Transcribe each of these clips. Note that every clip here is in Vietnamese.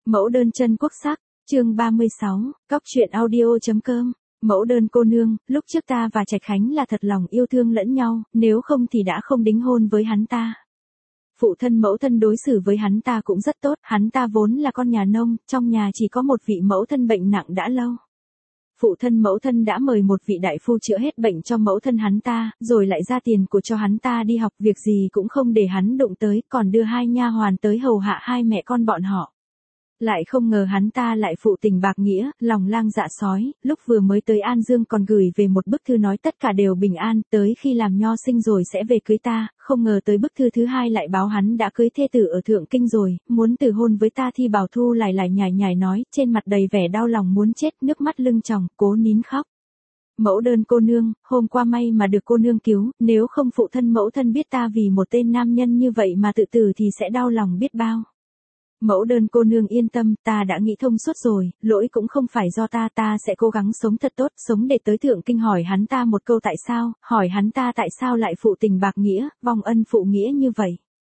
Mẫu đơn chân quốc sắc, chương 36, cóc truyện audio.com. Mẫu đơn cô nương, lúc trước ta và Trạch Khánh là thật lòng yêu thương lẫn nhau, nếu không thì đã không đính hôn với hắn ta. Phụ thân mẫu thân đối xử với hắn ta cũng rất tốt, hắn ta vốn là con nhà nông, trong nhà chỉ có một vị mẫu thân bệnh nặng đã lâu. Phụ thân mẫu thân đã mời một vị đại phu chữa hết bệnh cho mẫu thân hắn ta, rồi lại ra tiền của cho hắn ta đi học, việc gì cũng không để hắn đụng tới, còn đưa hai nha hoàn tới hầu hạ hai mẹ con bọn họ. Lại không ngờ hắn ta lại phụ tình bạc nghĩa, lòng lang dạ sói, lúc vừa mới tới An Dương còn gửi về một bức thư nói tất cả đều bình an, tới khi làm nho sinh rồi sẽ về cưới ta, không ngờ tới bức thư thứ hai lại báo hắn đã cưới thê tử ở Thượng Kinh rồi, muốn từ hôn với ta. Thi Bảo Thu lại nhải nhải nói, trên mặt đầy vẻ đau lòng muốn chết, nước mắt lưng tròng, cố nín khóc. Mẫu đơn cô nương, hôm qua may mà được cô nương cứu, nếu không phụ thân mẫu thân biết ta vì một tên nam nhân như vậy mà tự tử thì sẽ đau lòng biết bao. Mẫu đơn cô nương yên tâm, ta đã nghĩ thông suốt rồi, lỗi cũng không phải do ta sẽ cố gắng sống thật tốt, sống để tới Thượng Kinh hỏi hắn ta một câu tại sao, hỏi hắn ta tại sao lại phụ tình bạc nghĩa, vong ân phụ nghĩa như vậy.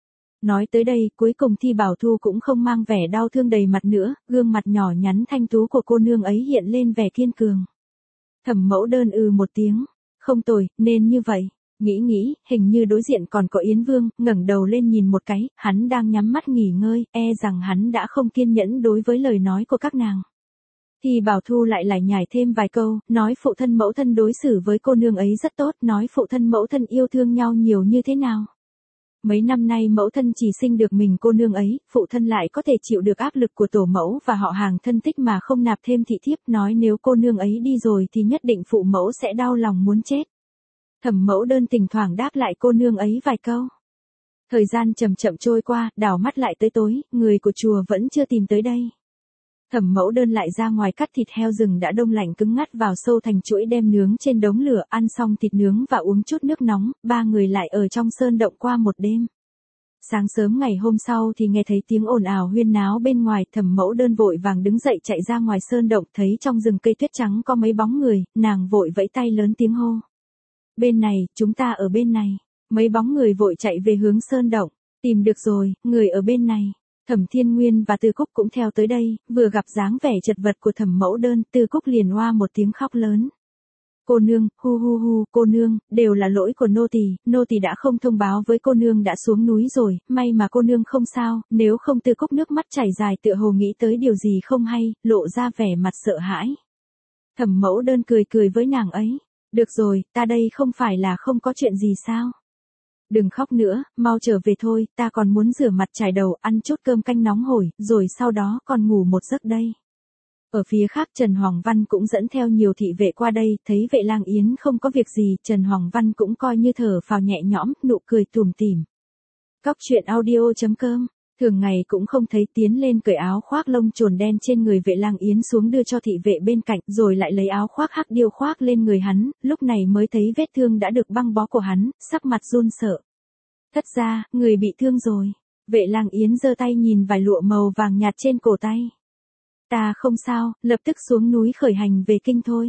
Nói tới đây, cuối cùng Thi Bảo Thu cũng không mang vẻ đau thương đầy mặt nữa, gương mặt nhỏ nhắn thanh tú của cô nương ấy hiện lên vẻ kiên cường. Thẩm Mẫu đơn một tiếng, không tồi, nên như vậy. Nghĩ, hình như đối diện còn có Yến Vương, ngẩng đầu lên nhìn một cái, hắn đang nhắm mắt nghỉ ngơi, rằng hắn đã không kiên nhẫn đối với lời nói của các nàng. Thì Bảo Thu lại nhải thêm vài câu, nói phụ thân mẫu thân đối xử với cô nương ấy rất tốt, nói phụ thân mẫu thân yêu thương nhau nhiều như thế nào. Mấy năm nay mẫu thân chỉ sinh được mình cô nương ấy, phụ thân lại có thể chịu được áp lực của tổ mẫu và họ hàng thân thích mà không nạp thêm thị thiếp, nói nếu cô nương ấy đi rồi thì nhất định phụ mẫu sẽ đau lòng muốn chết. Thẩm Mẫu đơn thỉnh thoảng đáp lại cô nương ấy vài câu. Thời gian chậm chậm trôi qua, đảo mắt lại tới tối, người của chùa vẫn chưa tìm tới đây. Thẩm Mẫu đơn lại ra ngoài cắt thịt heo rừng đã đông lạnh cứng ngắt vào sâu thành chuỗi đem nướng trên đống lửa, ăn xong thịt nướng và uống chút nước nóng, ba người lại ở trong sơn động qua một đêm. Sáng sớm ngày hôm sau thì nghe thấy tiếng ồn ào huyên náo bên ngoài, Thẩm Mẫu đơn vội vàng đứng dậy chạy ra ngoài sơn động, thấy trong rừng cây tuyết trắng có mấy bóng người, nàng vội vẫy tay lớn tiếng hô. Bên này, chúng ta ở bên này. Mấy bóng người vội chạy về hướng sơn động. Tìm được rồi, người ở bên này. Thẩm Thiên Nguyên và Tư Cúc cũng theo tới đây, vừa gặp dáng vẻ chật vật của Thẩm Mẫu đơn, Tư Cúc liền oa một tiếng khóc lớn. Cô nương, hu, cô nương, đều là lỗi của nô tỳ đã không thông báo với cô nương đã xuống núi rồi, may mà cô nương không sao, nếu không. Tư Cúc nước mắt chảy dài tựa hồ nghĩ tới điều gì không hay, lộ ra vẻ mặt sợ hãi. Thẩm Mẫu đơn cười với nàng ấy. Được rồi, ta đây không phải là không có chuyện gì sao? Đừng khóc nữa, mau trở về thôi, ta còn muốn rửa mặt chải đầu, ăn chút cơm canh nóng hổi, rồi sau đó còn ngủ một giấc đây. Ở phía khác Trần Hoàng Văn cũng dẫn theo nhiều thị vệ qua đây, thấy Vệ Lang Yến không có việc gì, Trần Hoàng Văn cũng coi như thở phào nhẹ nhõm, nụ cười tủm tỉm. Cóc truyện audio.com. Thường ngày cũng không thấy tiến lên cởi áo khoác lông trồn đen trên người Vệ Lang Yến xuống đưa cho thị vệ bên cạnh, rồi lại lấy áo khoác hắc điêu khoác lên người hắn, lúc này mới thấy vết thương đã được băng bó của hắn, sắc mặt run sợ. Thất ra, người bị thương rồi. Vệ Lang Yến giơ tay nhìn vài lụa màu vàng nhạt trên cổ tay. Ta không sao, lập tức xuống núi khởi hành về kinh thôi.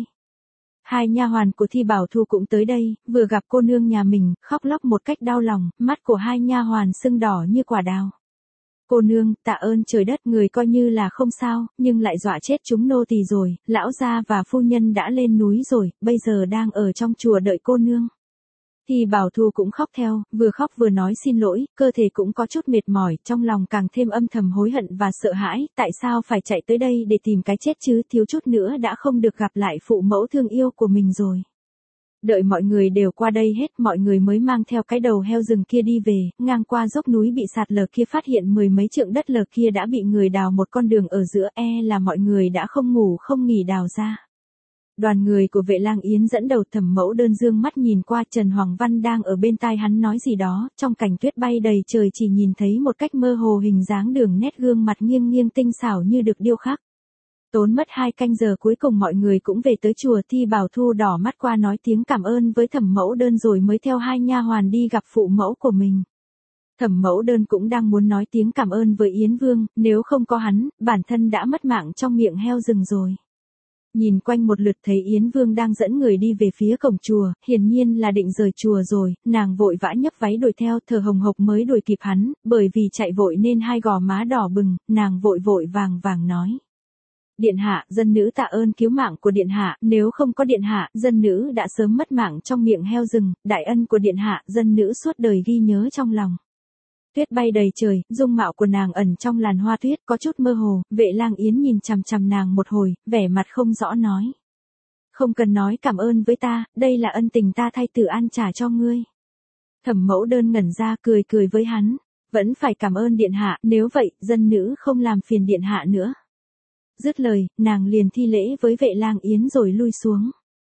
Hai nha hoàn của Thi Bảo Thu cũng tới đây, vừa gặp cô nương nhà mình, khóc lóc một cách đau lòng, mắt của hai nha hoàn sưng đỏ như quả đào. Cô nương, tạ ơn trời đất, người coi như là không sao, nhưng lại dọa chết chúng nô tỳ rồi, lão gia và phu nhân đã lên núi rồi, bây giờ đang ở trong chùa đợi cô nương. Thì Bảo Thu cũng khóc theo, vừa khóc vừa nói xin lỗi, cơ thể cũng có chút mệt mỏi, trong lòng càng thêm âm thầm hối hận và sợ hãi, tại sao phải chạy tới đây để tìm cái chết chứ, thiếu chút nữa đã không được gặp lại phụ mẫu thương yêu của mình rồi. Đợi mọi người đều qua đây hết, mọi người mới mang theo cái đầu heo rừng kia đi về, ngang qua dốc núi bị sạt lở kia phát hiện 10 mấy trượng đất lở kia đã bị người đào một con đường ở giữa, là mọi người đã không ngủ không nghỉ đào ra. Đoàn người của Vệ Lang Yến dẫn đầu, Thẩm Mẫu đơn dương mắt nhìn qua, Trần Hoàng Văn đang ở bên tai hắn nói gì đó, trong cảnh tuyết bay đầy trời chỉ nhìn thấy một cách mơ hồ hình dáng đường nét gương mặt nghiêng tinh xảo như được điêu khắc. Tốn mất 2 canh giờ cuối cùng mọi người cũng về tới chùa. Thi Bảo Thu đỏ mắt qua nói tiếng cảm ơn với Thẩm Mẫu đơn rồi mới theo hai nha hoàn đi gặp phụ mẫu của mình. Thẩm Mẫu đơn cũng đang muốn nói tiếng cảm ơn với Yến Vương, nếu không có hắn, bản thân đã mất mạng trong miệng heo rừng rồi. Nhìn quanh một lượt thấy Yến Vương đang dẫn người đi về phía cổng chùa, hiển nhiên là định rời chùa rồi, nàng vội vã nhấc váy đuổi theo, thở hồng hộc mới đuổi kịp hắn, bởi vì chạy vội nên hai gò má đỏ bừng, nàng vội vội vàng vàng nói. Điện hạ, dân nữ tạ ơn cứu mạng của điện hạ, nếu không có điện hạ, dân nữ đã sớm mất mạng trong miệng heo rừng, đại ân của điện hạ, dân nữ suốt đời ghi nhớ trong lòng. Tuyết bay đầy trời, dung mạo của nàng ẩn trong làn hoa tuyết có chút mơ hồ, Vệ Lang Yến nhìn chằm chằm nàng một hồi, vẻ mặt không rõ nói. Không cần nói cảm ơn với ta, đây là ân tình ta thay Tử An trả cho ngươi. Thẩm Mẫu Đơn ngẩn ra cười cười với hắn, vẫn phải cảm ơn điện hạ, nếu vậy, dân nữ không làm phiền điện hạ nữa. Dứt lời, nàng liền thi lễ với Vệ Lang Yến rồi lui xuống.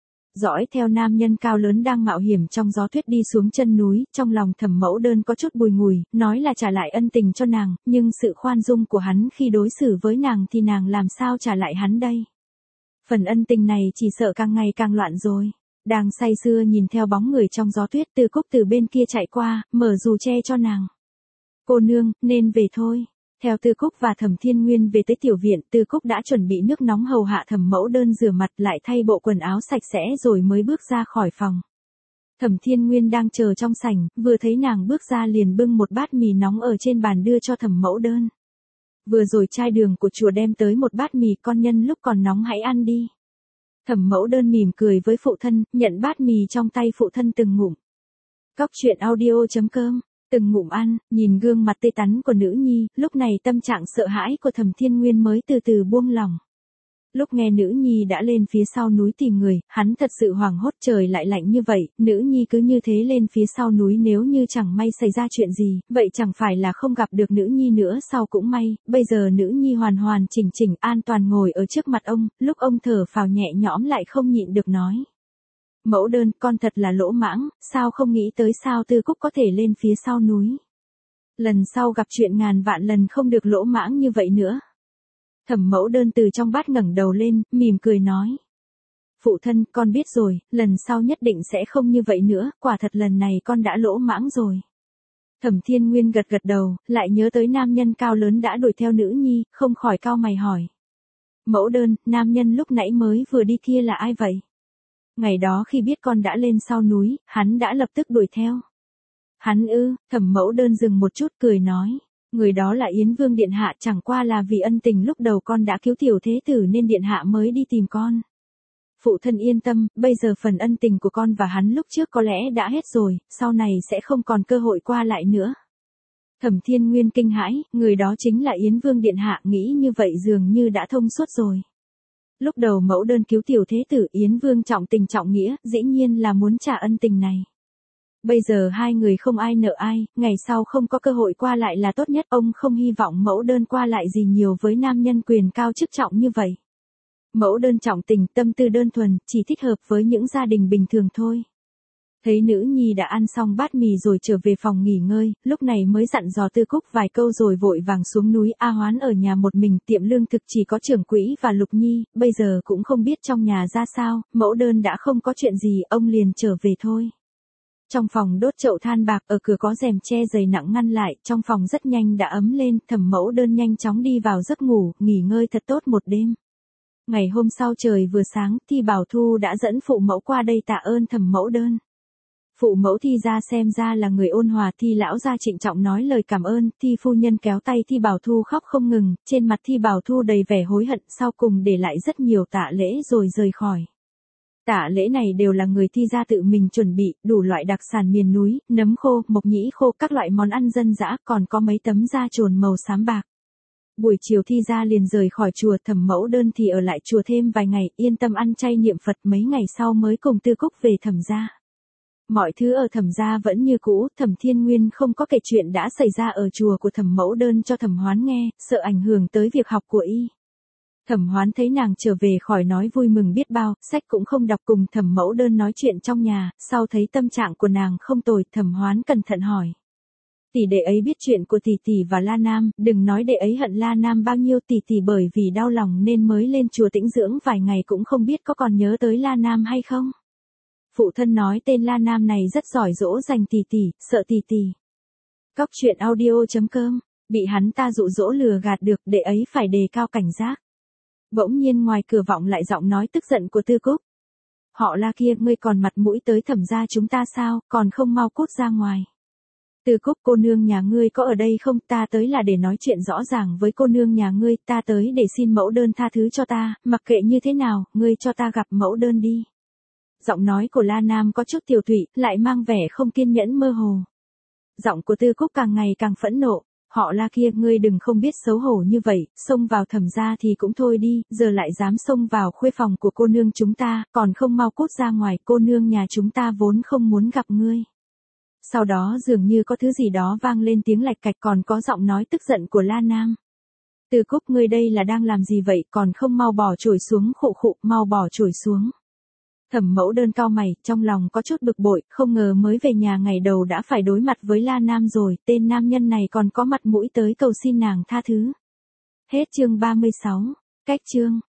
Dõi theo nam nhân cao lớn đang mạo hiểm trong gió tuyết đi xuống chân núi, trong lòng Thẩm Mẫu Đơn có chút bùi ngùi, nói là trả lại ân tình cho nàng, nhưng sự khoan dung của hắn khi đối xử với nàng thì nàng làm sao trả lại hắn đây. Phần ân tình này chỉ sợ càng ngày càng loạn rồi. Đang say sưa nhìn theo bóng người trong gió tuyết, Tư Cúc từ bên kia chạy qua, mở dù che cho nàng. Cô nương, nên về thôi. Theo Tư Cúc và Thẩm Thiên Nguyên về tới tiểu viện, Tư Cúc đã chuẩn bị nước nóng hầu hạ Thẩm Mẫu Đơn rửa mặt lại thay bộ quần áo sạch sẽ rồi mới bước ra khỏi phòng. Thẩm Thiên Nguyên đang chờ trong sảnh, vừa thấy nàng bước ra liền bưng một bát mì nóng ở trên bàn đưa cho Thẩm Mẫu Đơn. Vừa rồi trai đường của chùa đem tới một bát mì, con nhân lúc còn nóng hãy ăn đi. Thẩm Mẫu Đơn mỉm cười với phụ thân, nhận bát mì trong tay phụ thân từng ngụm. Cóc truyện audio.com. Từng ngụm ăn, nhìn gương mặt tươi tắn của nữ nhi, lúc này tâm trạng sợ hãi của Thẩm Thiên Nguyên mới từ từ buông lỏng. Lúc nghe nữ nhi đã lên phía sau núi tìm người, hắn thật sự hoảng hốt, trời lại lạnh như vậy, nữ nhi cứ như thế lên phía sau núi, nếu như chẳng may xảy ra chuyện gì, vậy chẳng phải là không gặp được nữ nhi nữa sao cũng may, bây giờ nữ nhi hoàn hoàn chỉnh chỉnh an toàn ngồi ở trước mặt ông, lúc ông thở phào nhẹ nhõm lại không nhịn được nói. Mẫu Đơn, con thật là lỗ mãng, sao không nghĩ tới sao Tư Cúc có thể lên phía sau núi. Lần sau gặp chuyện ngàn vạn lần không được lỗ mãng như vậy nữa. Thẩm Mẫu Đơn từ trong bát ngẩng đầu lên, mỉm cười nói. Phụ thân, con biết rồi, lần sau nhất định sẽ không như vậy nữa, quả thật lần này con đã lỗ mãng rồi. Thẩm Thiên Nguyên gật gật đầu, lại nhớ tới nam nhân cao lớn đã đuổi theo nữ nhi, không khỏi cau mày hỏi. Mẫu Đơn, nam nhân lúc nãy mới vừa đi kia là ai vậy? Ngày đó khi biết con đã lên sau núi, hắn đã lập tức đuổi theo. Hắn ư, Thẩm Mẫu Đơn dừng một chút cười nói. Người đó là Yến Vương điện hạ, chẳng qua là vì ân tình lúc đầu con đã cứu tiểu thế tử nên điện hạ mới đi tìm con. Phụ thân yên tâm, bây giờ phần ân tình của con và hắn lúc trước có lẽ đã hết rồi, sau này sẽ không còn cơ hội qua lại nữa. Thẩm Thiên Nguyên kinh hãi, người đó chính là Yến Vương điện hạ, nghĩ như vậy dường như đã thông suốt rồi. Lúc đầu Mẫu Đơn cứu tiểu thế tử, Yến Vương trọng tình trọng nghĩa, dĩ nhiên là muốn trả ân tình này. Bây giờ hai người không ai nợ ai, ngày sau không có cơ hội qua lại là tốt nhất, ông không hy vọng Mẫu Đơn qua lại gì nhiều với nam nhân quyền cao chức trọng như vậy. Mẫu Đơn trọng tình, tâm tư đơn thuần, chỉ thích hợp với những gia đình bình thường thôi. Thấy nữ nhi đã ăn xong bát mì rồi trở về phòng nghỉ ngơi, lúc này mới dặn dò Tư Cúc vài câu rồi vội vàng xuống núi. A Hoán ở nhà một mình, tiệm lương thực chỉ có trưởng quỹ và Lục Nhi, bây giờ cũng không biết trong nhà ra sao, Mẫu Đơn đã không có chuyện gì, ông liền trở về thôi. Trong phòng đốt chậu than bạc, ở cửa có rèm che dày nặng ngăn lại, trong phòng rất nhanh đã ấm lên, Thẩm Mẫu Đơn nhanh chóng đi vào giấc ngủ, nghỉ ngơi thật tốt một đêm. Ngày hôm sau trời vừa sáng, Thi Bảo Thu đã dẫn phụ mẫu qua đây tạ ơn Thẩm Mẫu Đơn. Phụ mẫu Thi ra xem ra là người ôn hòa, Thi lão gia trịnh trọng nói lời cảm ơn, Thi phu nhân kéo tay Thi Bảo Thu khóc không ngừng, trên mặt Thi Bảo Thu đầy vẻ hối hận, sau cùng để lại rất nhiều tạ lễ rồi rời khỏi. Tạ lễ này đều là người Thi gia tự mình chuẩn bị, đủ loại đặc sản miền núi, nấm khô, mộc nhĩ khô, các loại món ăn dân dã, còn có mấy tấm da trồn màu xám bạc. Buổi chiều Thi gia liền rời khỏi chùa, Thẩm Mẫu Đơn thì ở lại chùa thêm vài ngày, yên tâm ăn chay niệm Phật, mấy ngày sau mới cùng Tư Cúc về Thẩm gia. Mọi thứ ở Thẩm gia vẫn như cũ, Thẩm Thiên Nguyên không có kể chuyện đã xảy ra ở chùa của Thẩm Mẫu Đơn cho Thẩm Hoán nghe, sợ ảnh hưởng tới việc học của y. Thẩm Hoán thấy nàng trở về khỏi nói vui mừng biết bao, sách cũng không đọc, cùng Thẩm Mẫu Đơn nói chuyện trong nhà, sau thấy tâm trạng của nàng không tồi, Thẩm Hoán cẩn thận hỏi. Tỷ đệ ấy biết chuyện của tỷ tỷ và La Nam, đừng nói đệ ấy hận La Nam bao nhiêu, tỷ tỷ bởi vì đau lòng nên mới lên chùa tĩnh dưỡng vài ngày, cũng không biết có còn nhớ tới La Nam hay không. Phụ thân nói tên La Nam này rất giỏi dỗ dành tỷ tỷ, sợ tỷ tỷ. Cóc truyện audio.com, bị hắn ta dụ dỗ lừa gạt được, đệ ấy phải đề cao cảnh giác. Bỗng nhiên ngoài cửa vọng lại giọng nói tức giận của Tư Cúc. Họ La kia, ngươi còn mặt mũi tới Thẩm gia chúng ta sao, còn không mau cút ra ngoài. Tư Cúc, cô nương nhà ngươi có ở đây không? Ta tới là để nói chuyện rõ ràng với cô nương nhà ngươi, ta tới để xin mẫu đơn tha thứ cho ta, mặc kệ như thế nào, ngươi cho ta gặp mẫu đơn đi. Giọng nói của La Nam có chút tiểu thụy, lại mang vẻ không kiên nhẫn mơ hồ. Giọng của Tư Cúc càng ngày càng phẫn nộ. Họ La kia, ngươi đừng không biết xấu hổ như vậy, xông vào Thẩm gia thì cũng thôi đi, giờ lại dám xông vào khuê phòng của cô nương chúng ta, còn không mau cút ra ngoài, cô nương nhà chúng ta vốn không muốn gặp ngươi. Sau đó dường như có thứ gì đó vang lên tiếng lạch cạch, còn có giọng nói tức giận của La Nam. Tư Cúc, ngươi đây là đang làm gì vậy, còn không mau bỏ chổi xuống, khụ khụ, mau bỏ chổi xuống. Thẩm Mẫu Đơn cau mày, trong lòng có chút bực bội, không ngờ mới về nhà ngày đầu đã phải đối mặt với La Nam rồi, tên nam nhân này còn có mặt mũi tới cầu xin nàng tha thứ. Hết chương 36, cách chương.